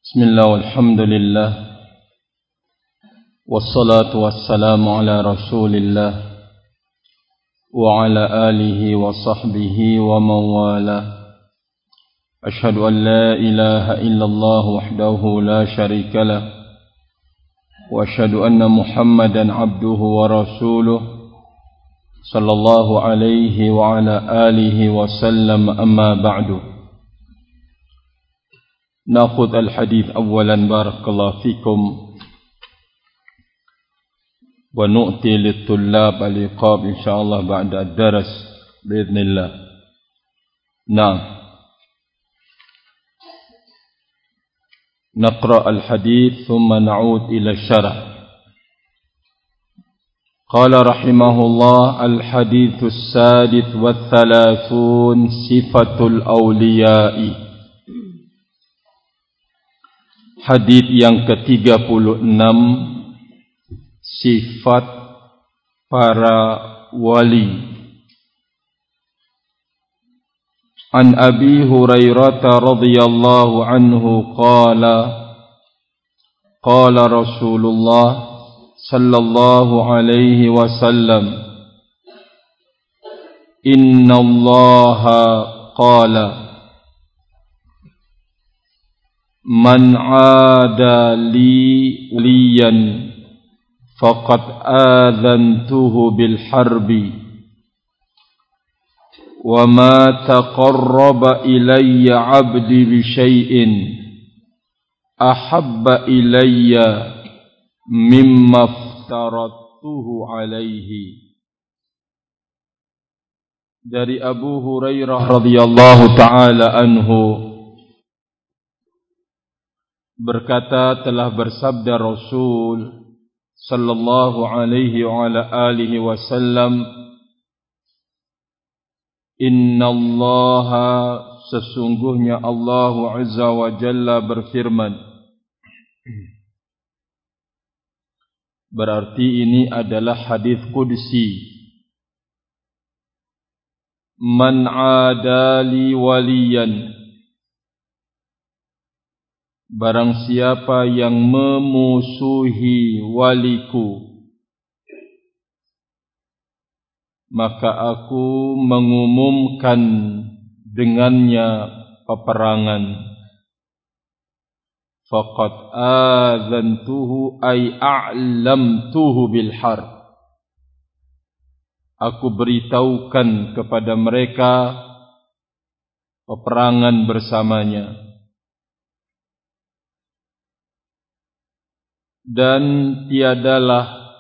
Bismillah walhamdulillah wassalatu wassalamu ala rasulillah wa ala alihi wa sahbihi wa mawala. Ashhadu an la ilaha illallah wahdahu la sharika lah wa ashhadu anna Muhammadan abduhu wa rasuluh sallallahu alaihi wa ala alihi wa sallam. Amma ba'du. نأخذ الحديث أولا بارك الله فيكم ونؤتي للطلاب العقاب إن شاء الله بعد الدرس بإذن الله. نعم، نقرأ الحديث ثم نعود إلى الشرح. قال رحمه الله: الحديث السادس والثلاثون صفة الأولياء. Hadis yang ke-36, sifat para wali. An Abi Hurairah radhiyallahu anhu qala qala Rasulullah sallallahu alaihi wasallam: Inna Allaha qala Man aada li waliyan faqad adhantuhu bil harbi wa ma taqarraba ilayya 'abdi bi syai'in ahabba ilayya mimma aftaratuhu alaihi. Dari Abu Hurairah radhiyallahu taala anhu berkata, telah bersabda Rasul sallallahu alaihi wa ala alihi wasallam, Innallaha, sesungguhnya Allah azza wa jalla berfirman. Berarti ini adalah hadis qudsi. Man adali waliyan, barang siapa yang memusuhi waliku, maka aku mengumumkan dengannya peperangan. Faqad adzantuhu ay a'lamtuhu bil harb. Aku beritahukan kepada mereka peperangan bersamanya. Dan tiadalah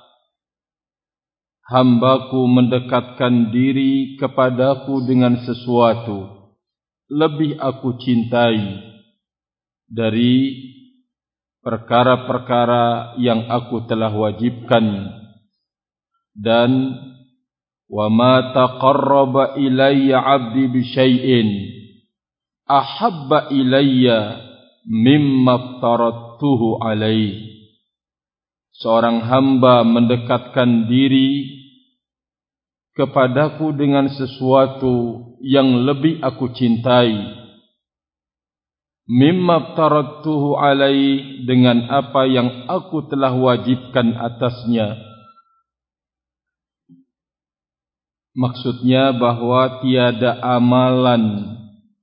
hambaku mendekatkan diri kepadaku dengan sesuatu lebih aku cintai dari perkara-perkara yang aku telah wajibkan. Dan wa ma taqarraba ilayya 'abdi bi syai'in ahabba ilayya mimma aftaratuhu alaihi. Seorang hamba mendekatkan diri kepadaku dengan sesuatu yang lebih aku cintai, mimma aftaratuhu alaihi, dengan apa yang aku telah wajibkan atasnya. Maksudnya bahwa tiada amalan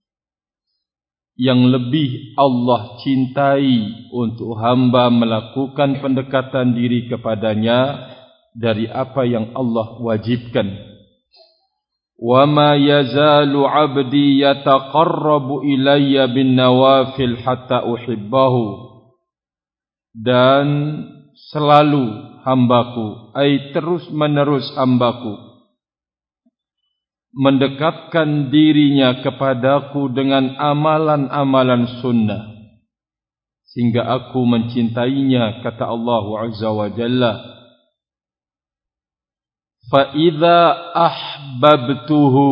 yang lebih Allah cintai untuk hamba melakukan pendekatan diri kepadanya dari apa yang Allah wajibkan. Wa ma yazalu 'abdi yataqarrabu ilayya bin nawafil hatta uhibbahu. Dan selalu hambaku, terus menerus hambaku mendekatkan dirinya kepadaku dengan amalan-amalan sunnah sehingga aku mencintainya, kata Allah azza wa jalla. Fa idza ahbabtuhu,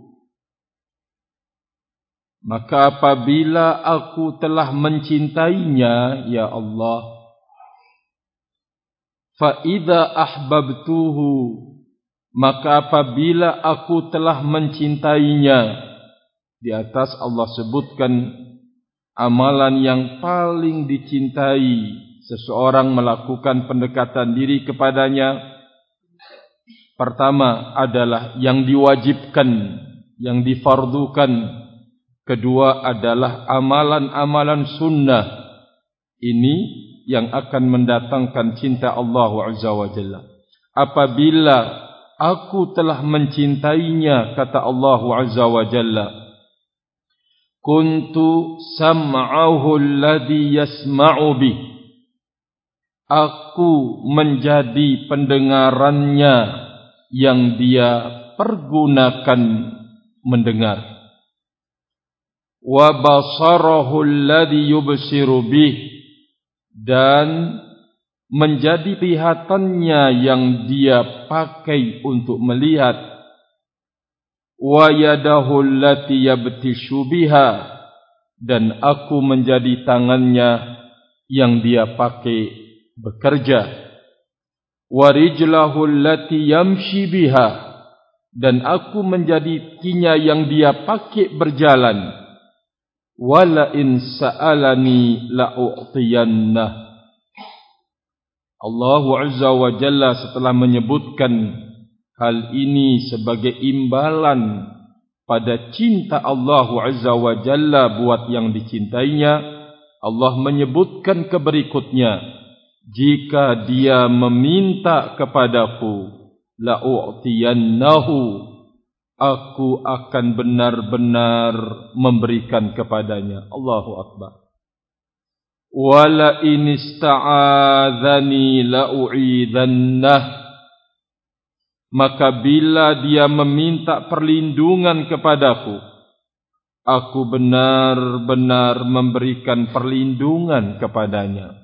maka apabila aku telah mencintainya, ya Allah. Fa idza ahbabtuhu, maka apabila aku telah mencintainya, di atas Allah sebutkan amalan yang paling dicintai seseorang melakukan pendekatan diri kepadanya, pertama adalah yang diwajibkan, yang difardukan. Kedua adalah amalan-amalan sunnah. Ini yang akan mendatangkan cinta Allah Azza wa Jalla. Apabila aku telah mencintainya, kata Allah Azza wa Jalla, kuntu sam'ahu alladhi yasma'u bih, aku menjadi pendengarannya yang dia pergunakan mendengar. Wa basarahu alladhi yubsiru bih, dan menjadi lihatannya yang dia pakai untuk melihat. Wa yadahu allati yabtishu biha, dan aku menjadi tangannya yang dia pakai bekerja. Wa rijlahu allati yamshi biha, dan aku menjadi kakinya yang dia pakai berjalan. Wala in sa'alani la'u'tiyannah. Allah Azza wa Jalla setelah menyebutkan hal ini sebagai imbalan pada cinta Allah Azza wa Jalla buat yang dicintainya, Allah menyebutkan keberikutnya, jika dia meminta kepadaku, la'u'tiyannahu, aku akan benar-benar memberikan kepadanya. Allahu Akbar. Wala in ista'adzani la'u'idhannah, maka bila dia meminta perlindungan kepadaku, aku benar-benar memberikan perlindungan kepadanya.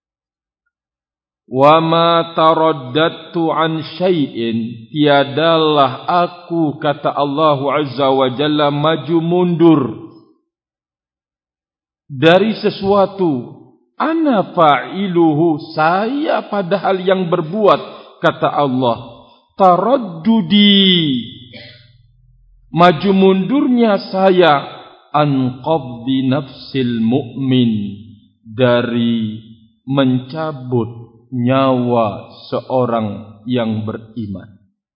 Wa ma taraddadtu an syai'in, tiadalah aku, kata Allah Azza wa Jalla, maju mundur dari sesuatu. Ana fa'iluhu, saya padahal yang berbuat, kata Allah. Taraddudi, maju mundurnya saya, an qabdi nafsil mu'min, dari mencabut nyawa seorang yang beriman.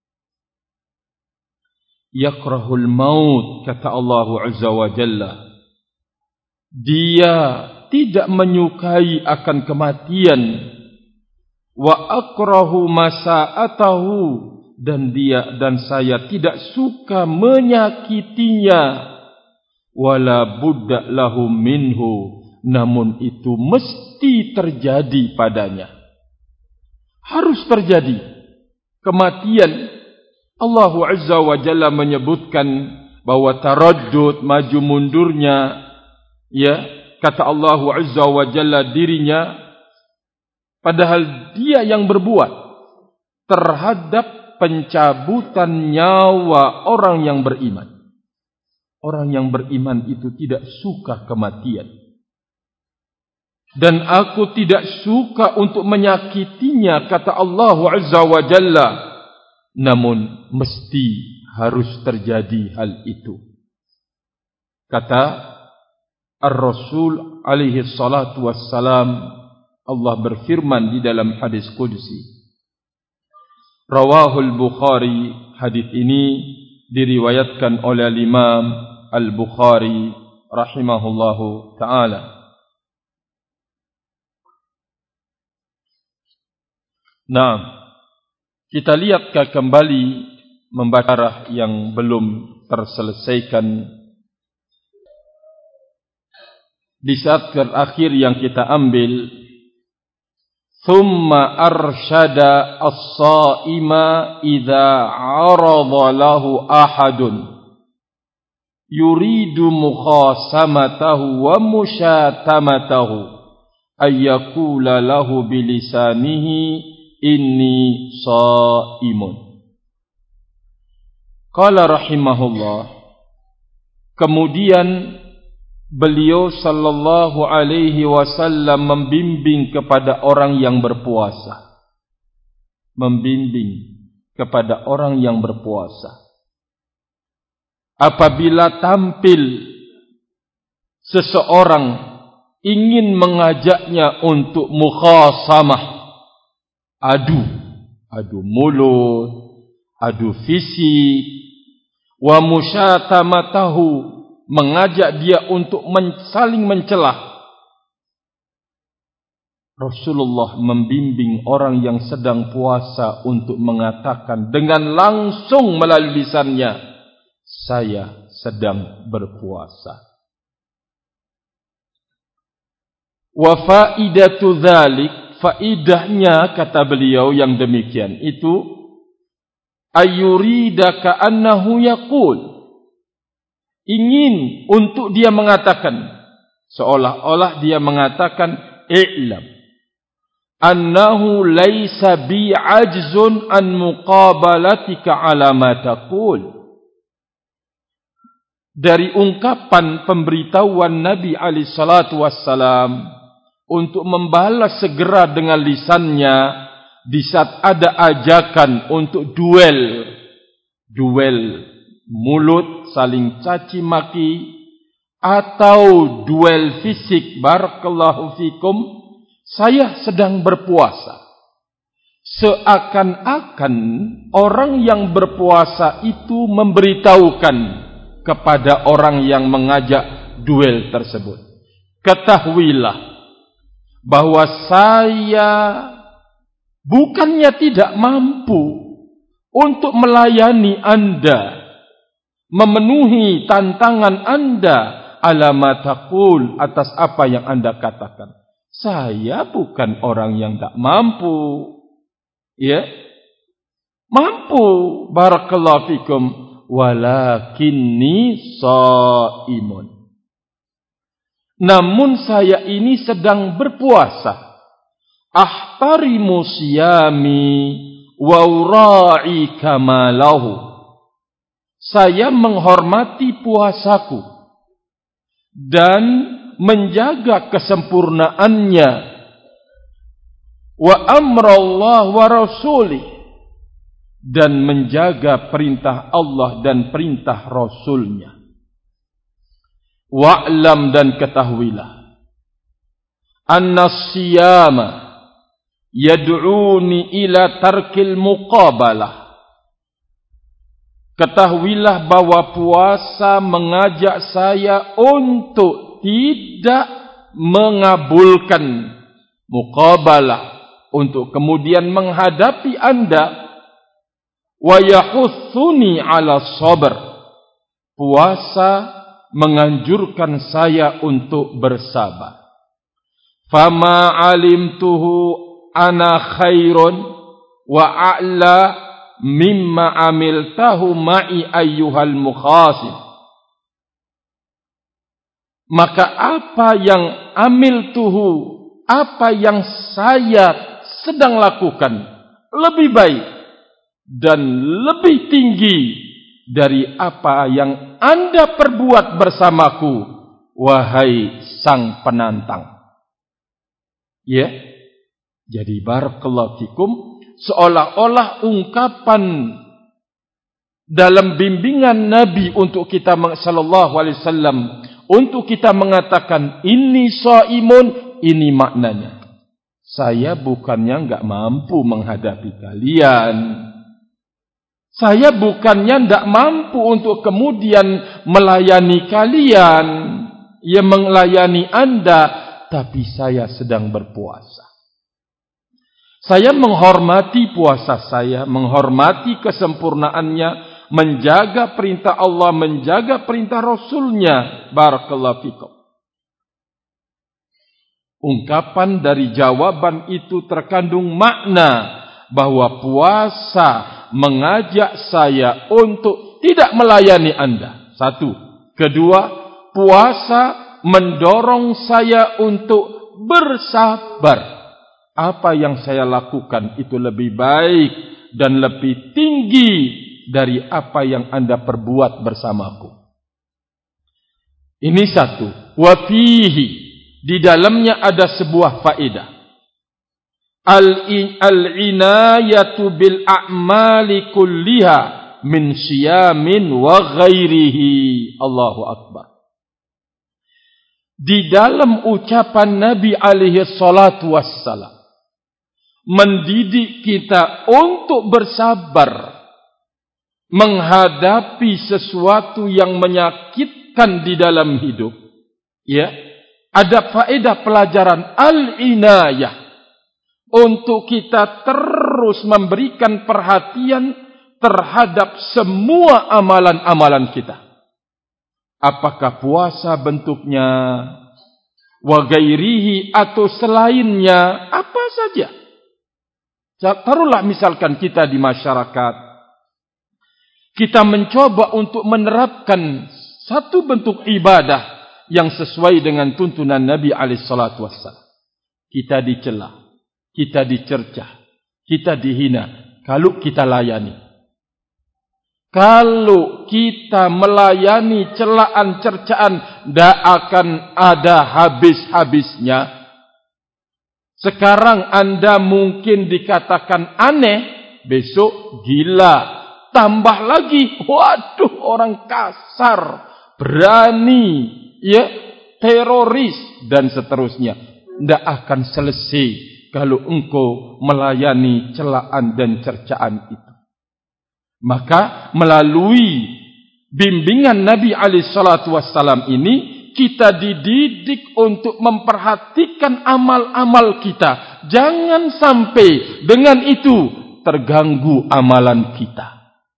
Yakrahul maut, kata Allah Azza wa Jalla, dia tidak menyukai akan kematian. Wa akrahu masa'atahu, dan dia dan saya tidak suka menyakitinya. Wala budda lahu minhu, namun itu mesti terjadi padanya. Harus terjadi kematian. Allah Azza wa Jalla menyebutkan bahwa taraddud, maju mundurnya, ya, kata Allah Azza wa Jalla dirinya, padahal dia yang berbuat terhadap pencabutan nyawa orang yang beriman. Orang yang beriman itu tidak suka kematian. Dan aku tidak suka untuk menyakitinya, kata Allah Azza wa Jalla. Namun mesti harus terjadi hal itu. Kata Ar-Rasul alaihi salatu wassalam, Allah berfirman di dalam hadis qudsi. Rawahul Bukhari, hadis ini diriwayatkan oleh Imam Al-Bukhari rahimahullahu ta'ala. Nah, kita lihat kembali membaca yang belum terselesaikan. Di saat terakhir yang kita ambil, thumma arsyada as-sa'ima idza 'arada lahu ahadun yuridu mukhasamatahu wa musyatamatahu ayyakula lahu bilisanihi inni sha'imun. Qala rahimahullah, kemudian beliau sallallahu alaihi wasallam membimbing kepada orang yang berpuasa. Membimbing kepada orang yang berpuasa. Apabila tampil seseorang ingin mengajaknya untuk mukhasamah, adu mulut, adu fisik, wa musyatamatahu, mengajak dia untuk saling mencelah. Rasulullah membimbing orang yang sedang puasa untuk mengatakan dengan langsung melalui lisannya, saya sedang berpuasa. Wa faidatu dzalik, faidahnya kata beliau yang demikian itu, ayurida ka'annahu yaqul, ingin untuk dia mengatakan, seolah-olah dia mengatakan, i'lam annahu laisa bi ajzun an muqabalatika ala ma taqul. Dari ungkapan pemberitahuan Nabi alaihi salatu wassalam untuk membalas segera dengan lisannya di saat ada ajakan untuk duel mulut, saling caci maki, atau duel fisik, barakallahu fikum, saya sedang berpuasa. Seakan-akan orang yang berpuasa itu memberitahukan kepada orang yang mengajak duel tersebut, ketahuilah bahwa saya bukannya tidak mampu untuk melayani Anda, memenuhi tantangan Anda, ala ma taqul, atas apa yang Anda katakan. Saya bukan orang yang tak mampu. Ya, mampu, barakallahu fikum, walakinni shaimun. Namun saya ini sedang berpuasa. Ahtarimu siyami wa ura'i kamalahu. Saya menghormati puasaku dan menjaga kesempurnaannya. Wa amrallah wa rasulih, dan menjaga perintah Allah dan perintah Rasulnya. Wa'lam, dan ketahuilah, anna siyama yad'uni ila tarkil muqabalah. Ketahuilah bahwa puasa mengajak saya untuk tidak mengabulkan muqabalah, untuk kemudian menghadapi Anda. Wa yahuthuni ala sabr, puasa menganjurkan saya untuk bersabar. Fama alimtuhu ana khairun wa a'la mimma amiltahu ma'i ayyuhal mukhasim. Maka apa yang amiltuhu, apa yang saya sedang lakukan, lebih baik dan lebih tinggi dari apa yang Anda perbuat bersamaku, wahai sang penantang. Ya, jadi barakallahu fikum, seolah-olah ungkapan dalam bimbingan Nabi untuk kita sallallahu alaihi wasallam, untuk kita mengatakan inni shaimun, ini maknanya, saya bukannya enggak mampu menghadapi kalian. Saya bukannya tidak mampu untuk kemudian melayani kalian, ya, melayani Anda, tapi saya sedang berpuasa. Saya menghormati puasa saya, menghormati kesempurnaannya, menjaga perintah Allah, menjaga perintah Rasulnya. Barakallahu fikum. Ungkapan dari jawaban itu terkandung makna bahwa puasa mengajak saya untuk tidak melayani Anda. Satu. Kedua, puasa mendorong saya untuk bersabar. Apa yang saya lakukan itu lebih baik dan lebih tinggi dari apa yang Anda perbuat bersamaku. Ini satu. Wa fihi, di dalamnya ada sebuah faedah. Al-inayatu bil a'mali kulliha min siyamin wa ghairihi. Allahu Akbar. di dalam ucapan Nabi alaihi salatu wassalam mendidik kita untuk bersabar menghadapi sesuatu yang menyakitkan di dalam hidup. Ya, ada faedah pelajaran al-inayah untuk kita terus memberikan perhatian terhadap semua amalan-amalan kita. Apakah puasa bentuknya, wa gairihi atau selainnya, apa saja. Taruhlah misalkan kita di masyarakat, kita mencoba untuk menerapkan satu bentuk ibadah yang sesuai dengan tuntunan Nabi alaihissalatu wassalam. Kita dicela, kita dicercah, kita dihina. Kalau kita layani, kalau kita melayani celaan cercaan, tidak akan ada habis-habisnya. Sekarang Anda mungkin dikatakan aneh, besok gila. Tambah lagi, waduh, orang kasar, berani, ya, teroris, dan seterusnya. Tidak akan selesai kalau engkau melayani celaan dan cercaan itu. Maka melalui bimbingan Nabi alaihissalatu wassalam ini, kita dididik untuk memperhatikan amal-amal kita. Jangan sampai dengan itu terganggu amalan kita.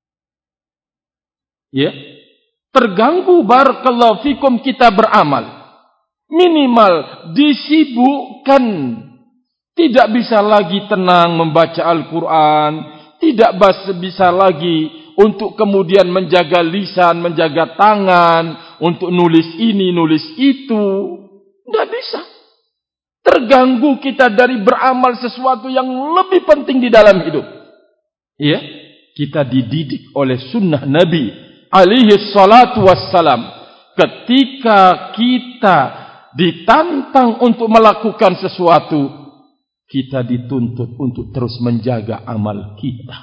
Ya, terganggu barakallahu fikum kita beramal. Minimal disibukkan. Tidak bisa lagi tenang membaca Al-Quran. Tidak bisa lagi untuk kemudian menjaga lisan, menjaga tangan, untuk nulis ini, nulis itu. Tidak bisa. Terganggu kita dari beramal sesuatu yang lebih penting di dalam hidup. Ya, kita dididik oleh sunnah Nabi alaihi salatu wassalam. Ketika kita ditantang untuk melakukan sesuatu, kita dituntut untuk terus menjaga amal kita.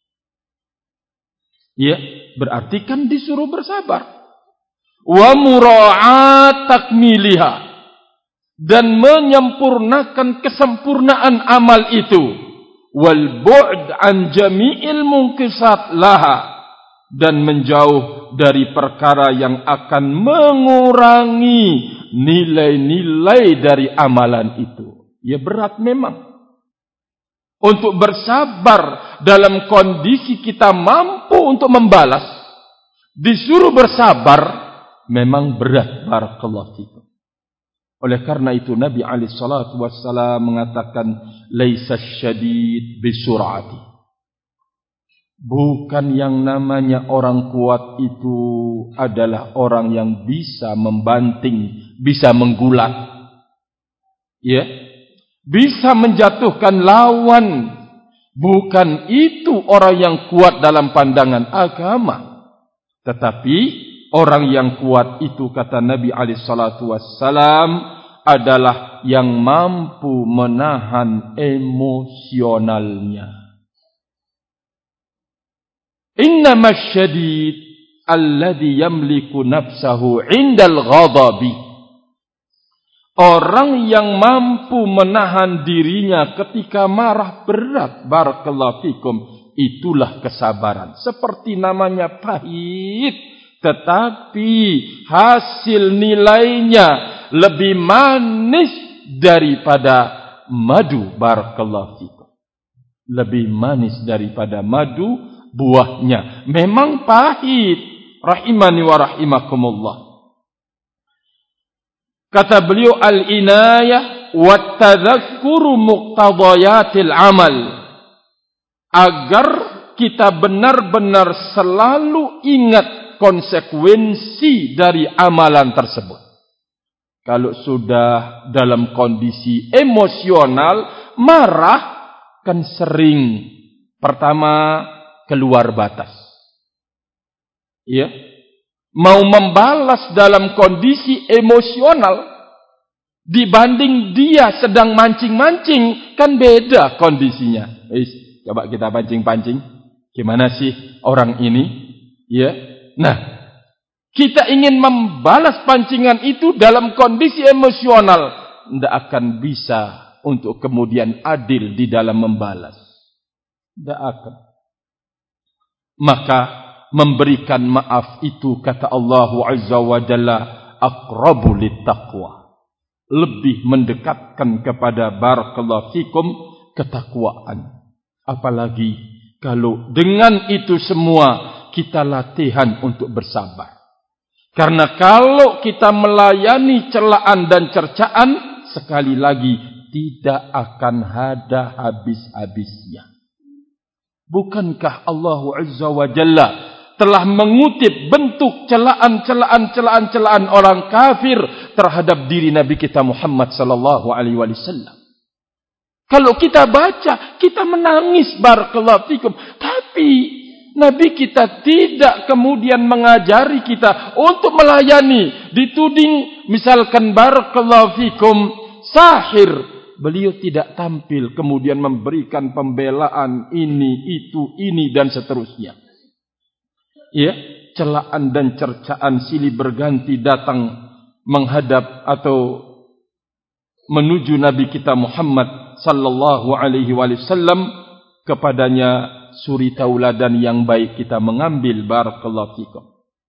Ya, berarti kan disuruh bersabar. Wa mura'at takmiliha, dan menyempurnakan kesempurnaan amal itu. Wal bu'd an jami'il munqisat laha, dan menjauh dari perkara yang akan mengurangi nilai-nilai dari amalan itu. Ya, berat memang. Untuk bersabar dalam kondisi kita mampu untuk membalas, disuruh bersabar, memang berat. Barakallahu fikum. Oleh karena itu Nabi alaihi salatu wassalam mengatakan, laisa syadid bisur'ati. Bukan yang namanya orang kuat itu adalah orang yang bisa membanting, bisa menggulat, ya, bisa menjatuhkan lawan. Bukan itu orang yang kuat dalam pandangan agama. Tetapi orang yang kuat itu, kata Nabi alaihi salatu wassalam, adalah yang mampu menahan emosionalnya. Innama syadid alladhi yamliku nafsahu indal ghadabi. Orang yang mampu menahan dirinya ketika marah berat, barakallahu fikum, itulah kesabaran. Seperti namanya pahit, tetapi hasil nilainya lebih manis daripada madu, barakallahu fikum. Lebih manis daripada madu buahnya. Memang pahit, rahimani wa rahimakumullah. Kata beliau, al-inayah wa tadhakkuru muqtadayatil amal, agar kita benar-benar selalu ingat konsekuensi dari amalan tersebut. Kalau sudah dalam kondisi emosional, marah, kan sering pertama keluar batas. Ya, mau membalas dalam kondisi emosional dibanding dia sedang mancing-mancing, kan beda kondisinya. Coba kita pancing-pancing. Gimana sih orang ini? Ya. Nah, kita ingin membalas pancingan itu dalam kondisi emosional, tidak akan bisa untuk kemudian adil di dalam membalas. Tidak akan. Maka memberikan maaf itu, kata Allah Azza wa Jalla, aqrabu littaqwa, lebih mendekatkan kepada barakallahu fikum ketakwaan. Apalagi kalau dengan itu semua kita latihan untuk bersabar. Karena kalau kita melayani celaan dan cercaan, sekali lagi tidak akan ada habis-habisnya. Bukankah Allah Azza wa Jalla telah mengutip bentuk celaan orang kafir terhadap diri Nabi kita Muhammad sallallahu alaihi wasallam? Kalau kita baca, kita menangis barakallahu fikum. Tapi Nabi kita tidak kemudian mengajari kita untuk melayani. Dituding misalkan barakallahu fikum sahir, beliau tidak tampil kemudian memberikan pembelaan ini dan seterusnya. Ya, celaan dan cercaan silih berganti datang menghadap atau menuju Nabi kita Muhammad sallallahu alaihi wasallam, kepadanya suri tauladan yang baik kita mengambil barakallahu fikum.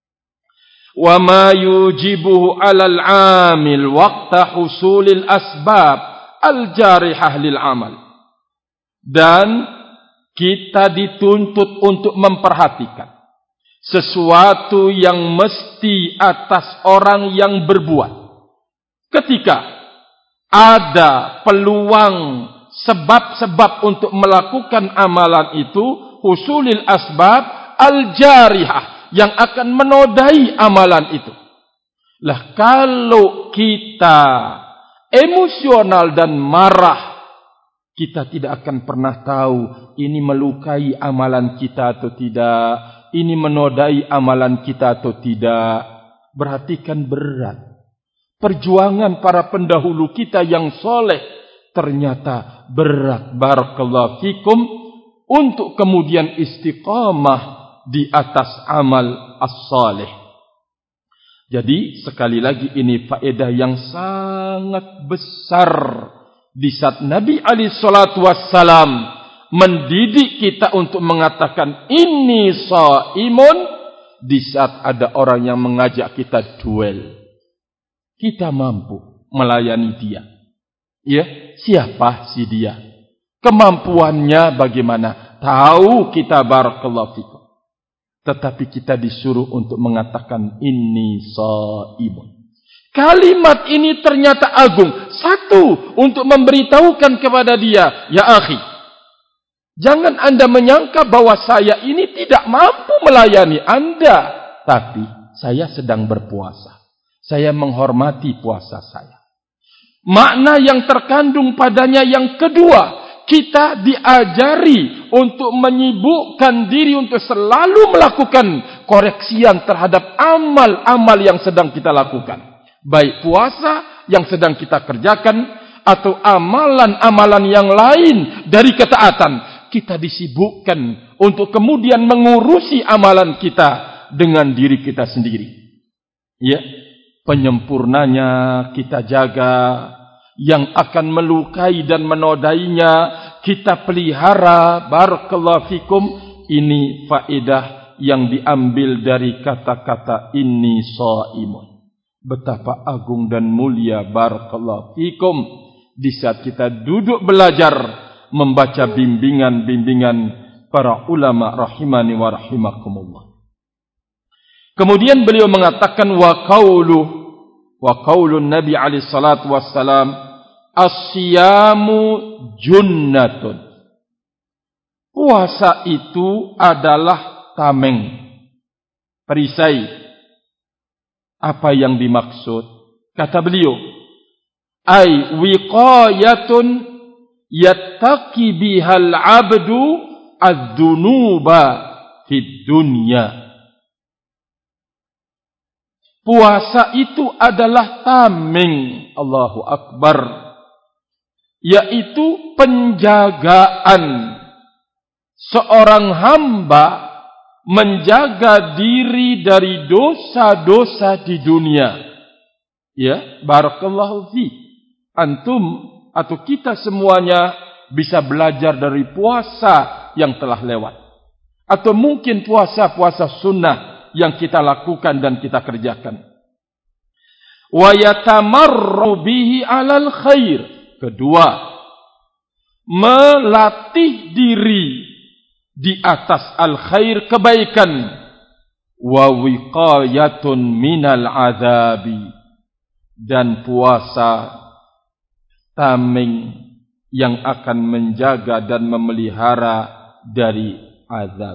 Wa ma yujibuhu 'alal 'amil waqta husulil asbab al-jarihah lil 'amal. Dan kita dituntut untuk memperhatikan sesuatu yang mesti atas orang yang berbuat. Ketika ada peluang sebab-sebab untuk melakukan amalan itu, husulil asbab al-jarihah, yang akan menodai amalan itu. Lah kalau kita emosional dan marah, kita tidak akan pernah tahu ini melukai amalan kita atau tidak, ini menodai amalan kita atau tidak. Perhatikan berat. Perjuangan para pendahulu kita yang soleh ternyata berat barakallahu fikum untuk kemudian istiqamah di atas amal as-salih. Jadi sekali lagi ini faedah yang sangat besar di saat Nabi alaihi salatu wassalam mendidik kita untuk mengatakan ini shaimun, di saat ada orang yang mengajak kita duel. Kita mampu melayani dia. Ya, siapa si dia? Kemampuannya bagaimana? Tahu kita barakallahu fikum. Tetapi kita disuruh untuk mengatakan inni shaimun. Kalimat ini ternyata agung. Satu, untuk memberitahukan kepada dia, ya akhi, jangan anda menyangka bahwa saya ini tidak mampu melayani anda. Tapi saya sedang berpuasa. Saya menghormati puasa saya. Makna yang terkandung padanya yang kedua, kita diajari untuk menyibukkan diri untuk selalu melakukan koreksian terhadap amal-amal yang sedang kita lakukan. Baik puasa yang sedang kita kerjakan atau amalan-amalan yang lain dari ketaatan. Kita disibukkan untuk kemudian mengurusi amalan kita dengan diri kita sendiri. Ya. Penyempurnanya kita jaga, yang akan melukai dan menodainya kita pelihara barakallahu fikum. Ini faedah yang diambil dari kata-kata inni shaimun. Betapa agung dan mulia barakallahu fikum di saat kita duduk belajar membaca bimbingan-bimbingan para ulama rahimani wa rahimakumullah. Kemudian beliau mengatakan wa qaulun Nabi alaihi salatu wassalam as-siyamu junnatun. Puasa itu adalah tameng, perisai. Apa yang dimaksud? Kata beliau, ay wiqayatun yattaqi bihal abdu ad-dunuba fid dunya. Puasa itu adalah tameng, Allahu Akbar, yaitu penjagaan seorang hamba menjaga diri dari dosa-dosa di dunia. Ya, barakallahu fi. Antum atau kita semuanya bisa belajar dari puasa yang telah lewat. Atau mungkin puasa-puasa sunnah yang kita lakukan dan kita kerjakan. Wa yatamarru bihi 'alal khair. Kedua, melatih diri di atas al-khair, kebaikan. Wa wiqayatun minal azabi. Dan puasa tameng yang akan menjaga dan memelihara dari azab.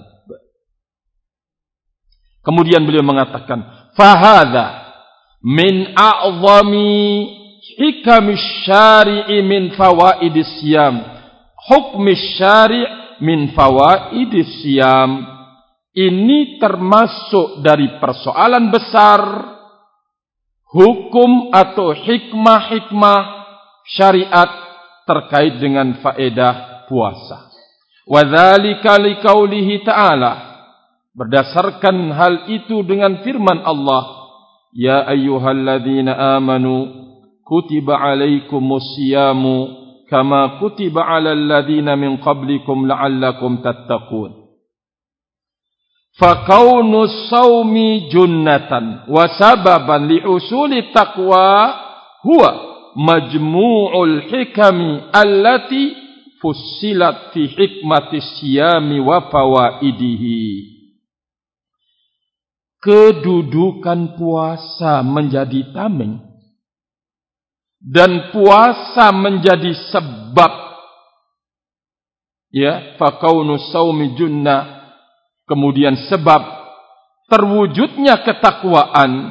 Kemudian beliau mengatakan, fahadha min a'zami hikamish syari'i min fawaidis siyam. Hukmish syari' min fawaidis siyam. Ini termasuk dari persoalan besar, hukum atau hikmah-hikmah syariat terkait dengan faedah puasa. Wa dzalika liqaulihi ta'ala. Berdasarkan hal itu dengan firman Allah, ya ayyuhalladzina amanu kutiba alaikumus siyamu kama kutiba alal ladzina min qablikum la'allakum tattaqun. Fakaunus sawmi junnatan wa sababan li'usuli taqwa huwa majmu'ul hikami allati fussilat fi hikmatis siyami wa fawaidihi. Kedudukan puasa menjadi tameng dan puasa menjadi sebab, ya, fakaunus sawmi junnah, kemudian sebab terwujudnya ketakwaan.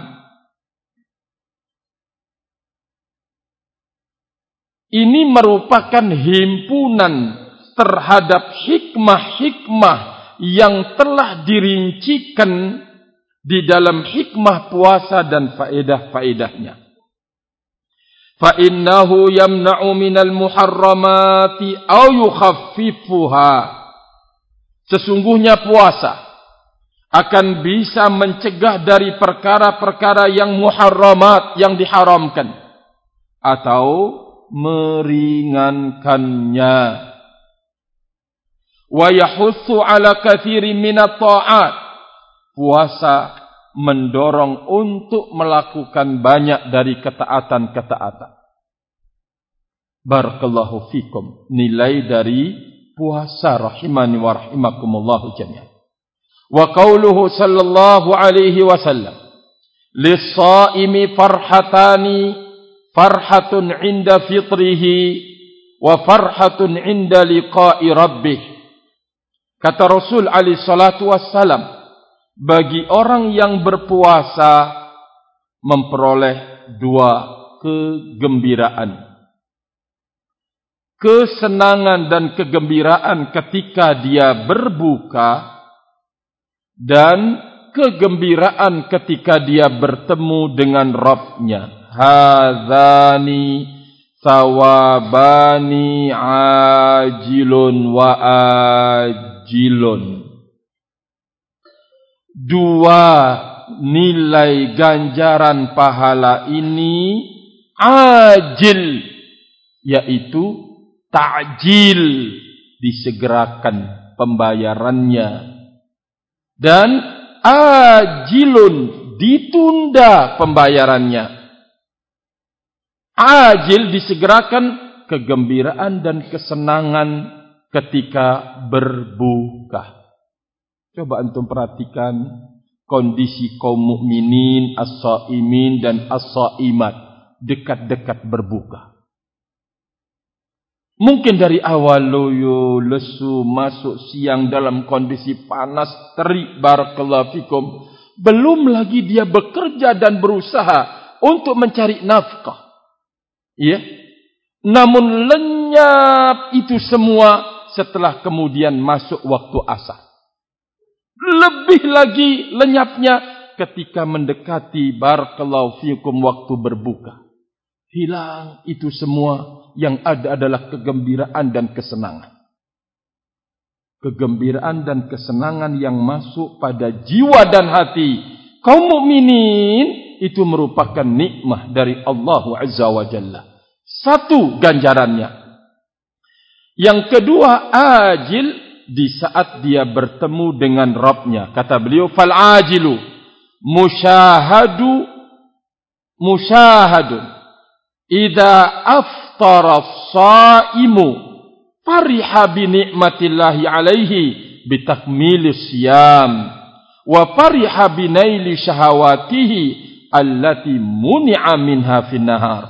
Ini merupakan himpunan terhadap hikmah-hikmah yang telah dirincikan di dalam hikmah puasa dan faedah-faedahnya. Fa innahu yamna'u minal muharramati aw yukhaffifuha. Sesungguhnya puasa akan bisa mencegah dari perkara-perkara yang muharramat, yang diharamkan, atau meringankannya. Wa yahussu ala katsirin minat ta'at. Puasa mendorong untuk melakukan banyak dari ketaatan-ketaatan. Barakallahu fikum. Nilai dari puasa rahimani wa rahimakumullahu jami'an. Wa qauluhu sallallahu alaihi wasallam, lis-shaimi farhatani, farhatun 'inda fitrihi wa farhatun 'inda liqa'i rabbih. Kata Rasul alaihi salatu wassalam, bagi orang yang berpuasa memperoleh dua kegembiraan. Kesenangan dan kegembiraan ketika dia berbuka, dan kegembiraan ketika dia bertemu dengan Rabb-Nya. Hadzani thawabani ajilun wa ajilun. Dua nilai ganjaran pahala ini ajil, yaitu ta'jil, disegerakan pembayarannya, dan ajilun, ditunda pembayarannya. Ajil disegerakan kegembiraan dan kesenangan ketika berbuka. Coba antum perhatikan kondisi kaum mukminin as-shaimin dan as-shaimat dekat-dekat berbuka. Mungkin dari awal loyo, lesu, masuk siang dalam kondisi panas, terik, barakallahu fikum. Belum lagi dia bekerja dan berusaha untuk mencari nafkah. Ya. Namun lenyap itu semua setelah kemudian masuk waktu asar. Lebih lagi lenyapnya ketika mendekati barakallahu fikum waktu berbuka. Hilang itu semua, yang ada adalah kegembiraan dan kesenangan. kegembiraan dan kesenangan yang masuk pada jiwa dan hati kaum mukminin itu merupakan nikmah dari Allah Azza wa Jalla. Satu ganjarannya. Yang kedua, ajil di saat dia bertemu dengan Rabbnya. Kata beliau, fal ajilu musyahadun idza aftara as-saimu fariha bi ni'matillahi alaihi bi takmilis siyam wa fariha bi naili syahawatihi allati muni'a minha fin nahar.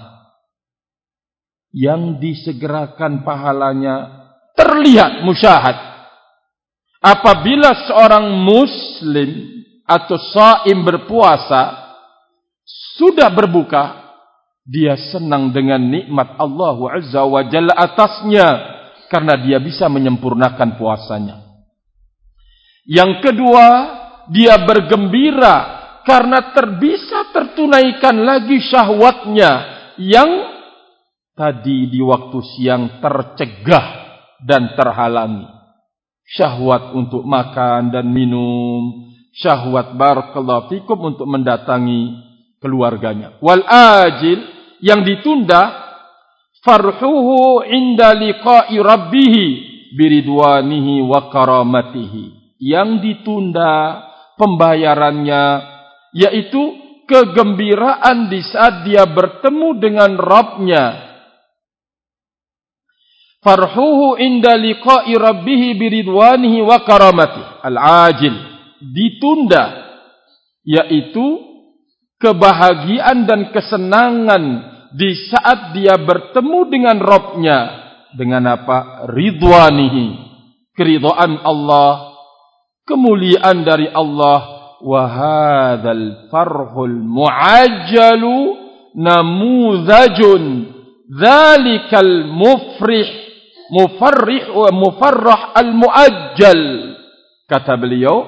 Yang disegerakan pahalanya terlihat musyahad apabila seorang muslim atau shaim berpuasa sudah berbuka, dia senang dengan nikmat Allah Azza wa Jalla atasnya karena dia bisa menyempurnakan puasanya. Yang kedua, dia bergembira karena bisa tertunaikan lagi syahwatnya yang tadi di waktu siang tercegah dan terhalangi. Syahwat untuk makan dan minum, syahwat barakallahu fikum untuk mendatangi keluarganya. Wal ajil yang ditunda, farhuhu inda liqa'i rabbih biridwanihi wa karamatihi. Yang ditunda pembayarannya yaitu kegembiraan di saat dia bertemu dengan Rabbnya. Farhuhu inda liqa'i rabbih biridwanihi wa karamatihi. Al-ajil ditunda yaitu kebahagiaan dan kesenangan di saat dia bertemu dengan Rabbnya. Dengan apa? Ridwanihi, keridhaan Allah, kemuliaan dari Allah. Wa hadzal farhul muajjalu namuzajun dzalikal mufarrah al muajjal. Kata beliau,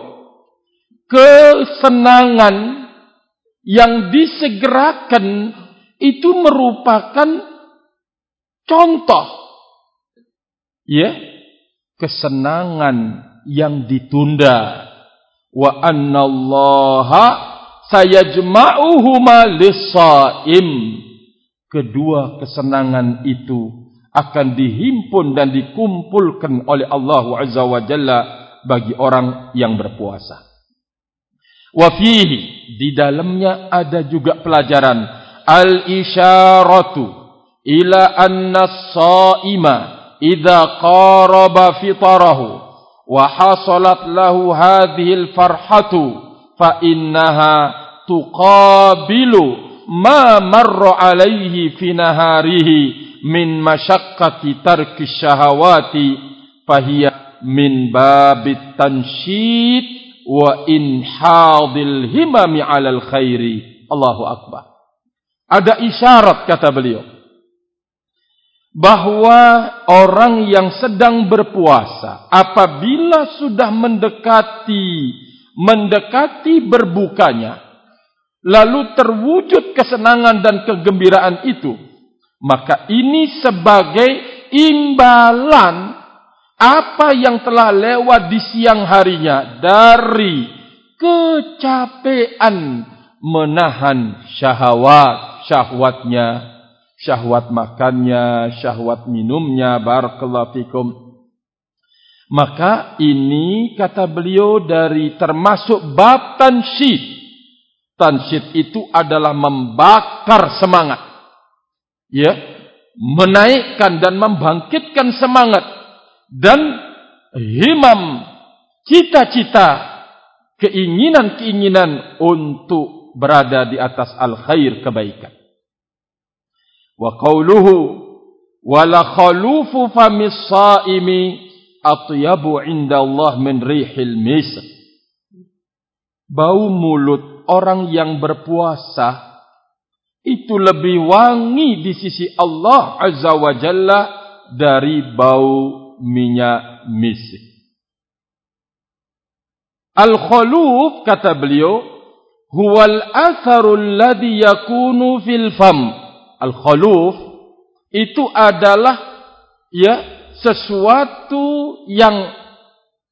kesenangan yang disegerakan itu merupakan contoh, ya, kesenangan yang ditunda. Wa annallaha sayajma'uhuma lis-shaim. Kedua kesenangan itu akan dihimpun dan dikumpulkan oleh Allah Azza wa Jalla bagi orang yang berpuasa. Wa fihi, di dalamnya ada juga pelajaran al-isyaratu ila anna as-shaima idza qaraba fitarahu wa hasalat lahu hadhihi al-farhatu fa innaha tuqabilu ma marra alayhi fi naharihi min masyaqqati tarki syahawati fahiya min babit tansyid wa inhadil himami 'alal khairi. Allahu akbar. Ada isyarat, kata beliau, bahwa orang yang sedang berpuasa apabila sudah mendekati berbukanya, lalu terwujud kesenangan dan kegembiraan itu, maka ini sebagai imbalan apa yang telah lewat di siang harinya dari kecapean menahan syahwatnya, syahwat makannya, syahwat minumnya, barakallahu fikum. Maka ini, kata beliau, dari termasuk bab tansyid. Tansyid itu adalah membakar semangat, ya, menaikkan dan membangkitkan semangat dan himam, cita-cita, keinginan-keinginan untuk berada di atas al-khair, kebaikan. Wa qawluhu wala khalufu famis saimi atyabu inda Allah min rihil misk. Bau mulut orang yang berpuasa itu lebih wangi di sisi Allah Azza wa Jalla dari bau minyak misk. Al-khuluf, kata beliau, huwal atharul ladhi yakunu fil fam. Al-khuluf itu adalah, ya, sesuatu yang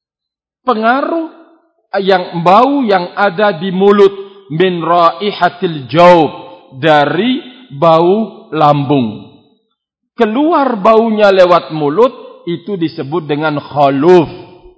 pengaruh yang bau yang ada di mulut, min raihatil jaub, dari bau lambung. Keluar baunya lewat mulut, itu disebut dengan khuluf.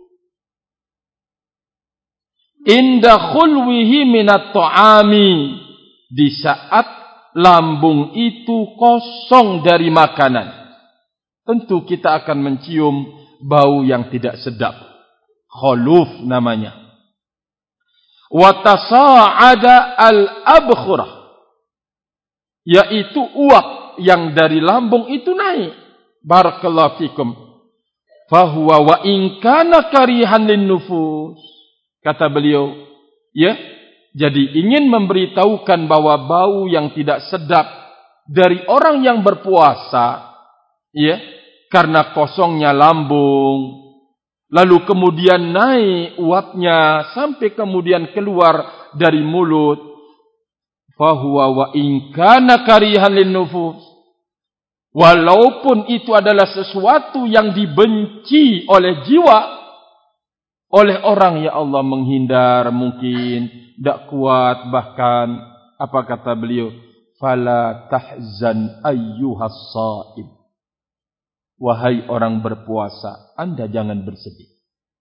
Inda khulwihi minat ta'ami, di saat lambung itu kosong dari makanan, tentu kita akan mencium bau yang tidak sedap. Khuluf namanya. Wa tasa'ada al-abkhurah, yaitu uap yang dari lambung itu naik. Barakallahu fikum. Fahuwa wa in kana karihan lin nufus. Kata beliau, ya, jadi ingin memberitahukan bahwa bau yang tidak sedap dari orang yang berpuasa, ya, karena kosongnya lambung, lalu kemudian naik uapnya sampai kemudian keluar dari mulut. Fahuwa wa in kana karihan lin nufus, walaupun itu adalah sesuatu yang dibenci oleh jiwa, oleh orang ya Allah menghindar, mungkin tidak kuat, bahkan apa kata beliau, fala tahzan ayyuhas shaim, wahai orang berpuasa, Anda jangan bersedih.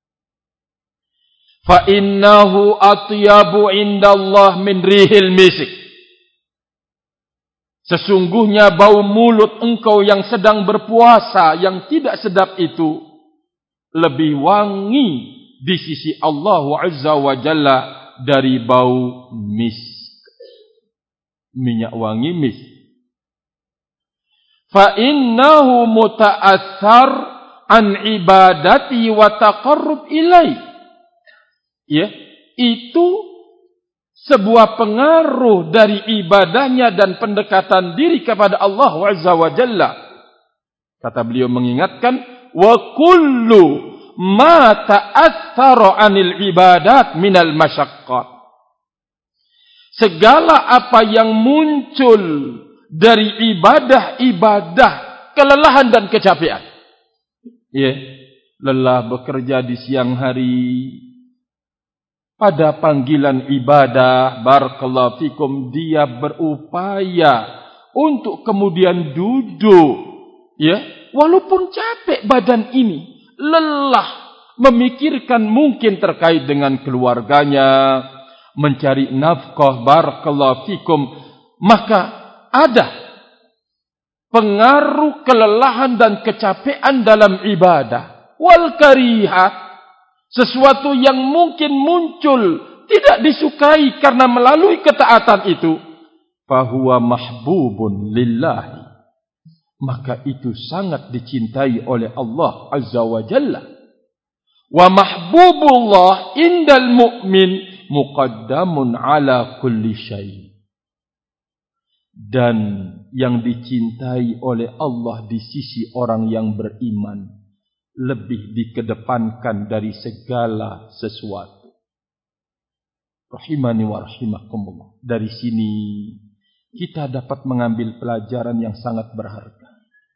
Fa innahu atyabu indallah min rihil misik, sesungguhnya bau mulut engkau yang sedang berpuasa yang tidak sedap itu lebih wangi di sisi Allah Azza wa Jalla dari bau misk, minyak wangi misk. Fa innahu muta'athar an ibadati wa taqarrub ilai, ya, itu sebuah pengaruh dari ibadahnya dan pendekatan diri kepada Allah Azza wa Jalla. Kata beliau mengingatkan, wa kullu ma ta'athara 'anil ibadat minal masyaqqat, segala apa yang muncul dari ibadah-ibadah kelelahan dan kecapean, ya, lelah bekerja di siang hari, pada panggilan ibadah, barakallahu fikum, dia berupaya untuk kemudian duduk, ya, walaupun capek badan ini, lelah memikirkan mungkin terkait dengan keluarganya, mencari nafkah, barakallahu fikum, maka ada pengaruh kelelahan dan kecapean dalam ibadah. Wal karihat, sesuatu yang mungkin muncul tidak disukai karena melalui ketaatan itu, fahuwa mahbubun lillahi, maka itu sangat dicintai oleh Allah Azza wa Jalla. Wa mahbubullah indal mu'min muqaddamun ala kulli syai', dan yang dicintai oleh Allah di sisi orang yang beriman lebih dikedepankan dari segala sesuatu. Rahimani wa rahimakumullah. Dari sini kita dapat mengambil pelajaran yang sangat berharga.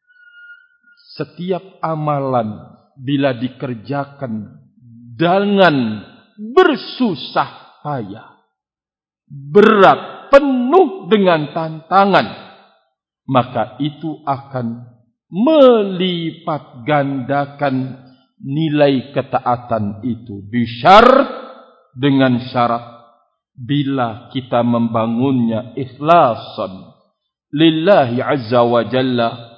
Setiap amalan bila dikerjakan dengan bersusah payah, berat, penuh dengan tantangan, maka itu akan melipat gandakan nilai ketaatan itu. Bisyarat, dengan syarat, bila kita membangunnya ikhlasan lillahi azza wa jalla,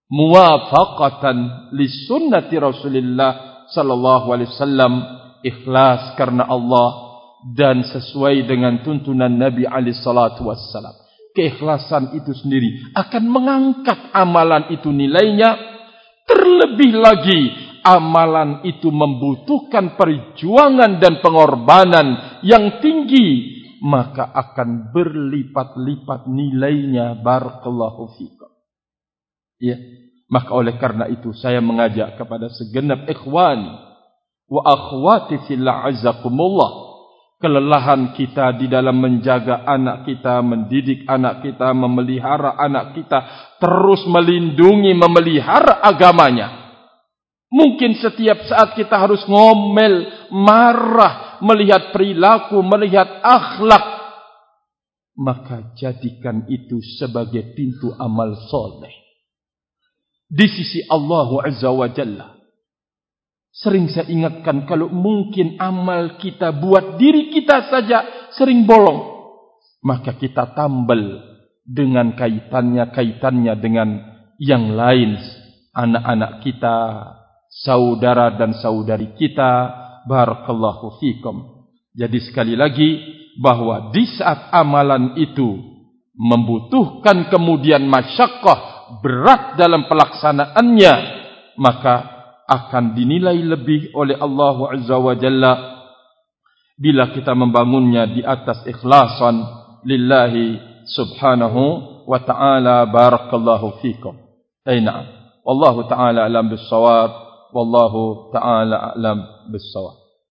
muwafaqatan li sunnati Rasulillah sallallahu alaihi wasallam, ikhlas karena Allah dan sesuai dengan tuntunan Nabi alaihi salatu wassalam. Keikhlasan itu sendiri akan mengangkat amalan itu nilainya. Terlebih lagi amalan itu membutuhkan perjuangan dan pengorbanan yang tinggi, maka akan berlipat-lipat nilainya. Barakallahu fikum. Ya, maka oleh karena itu saya mengajak kepada segenap ikhwani wa akhwati fillah azzakumullah, kelelahan kita di dalam menjaga anak kita, mendidik anak kita, memelihara anak kita, terus melindungi, memelihara agamanya. Mungkin setiap saat kita harus ngomel, marah, melihat perilaku, melihat akhlak, maka jadikan itu sebagai pintu amal soleh di sisi Allah Azza wa Jalla. Sering saya ingatkan, kalau mungkin amal kita buat diri kita saja sering bolong, maka kita tambal dengan kaitannya dengan yang lain, anak-anak kita, saudara dan saudari kita. Barakallahu fikum. Jadi sekali lagi, bahwa di saat amalan itu membutuhkan kemudian masyaqqah, berat dalam pelaksanaannya, maka akan dinilai lebih oleh Allah Azza wa Jalla bila kita membangunnya di atas ikhlasan lillahi subhanahu wa ta'ala. Barakallahu fikum. Na'am. Wallahu ta'ala alam bis-shawab. Wallahu ta'ala alam bis-shawab.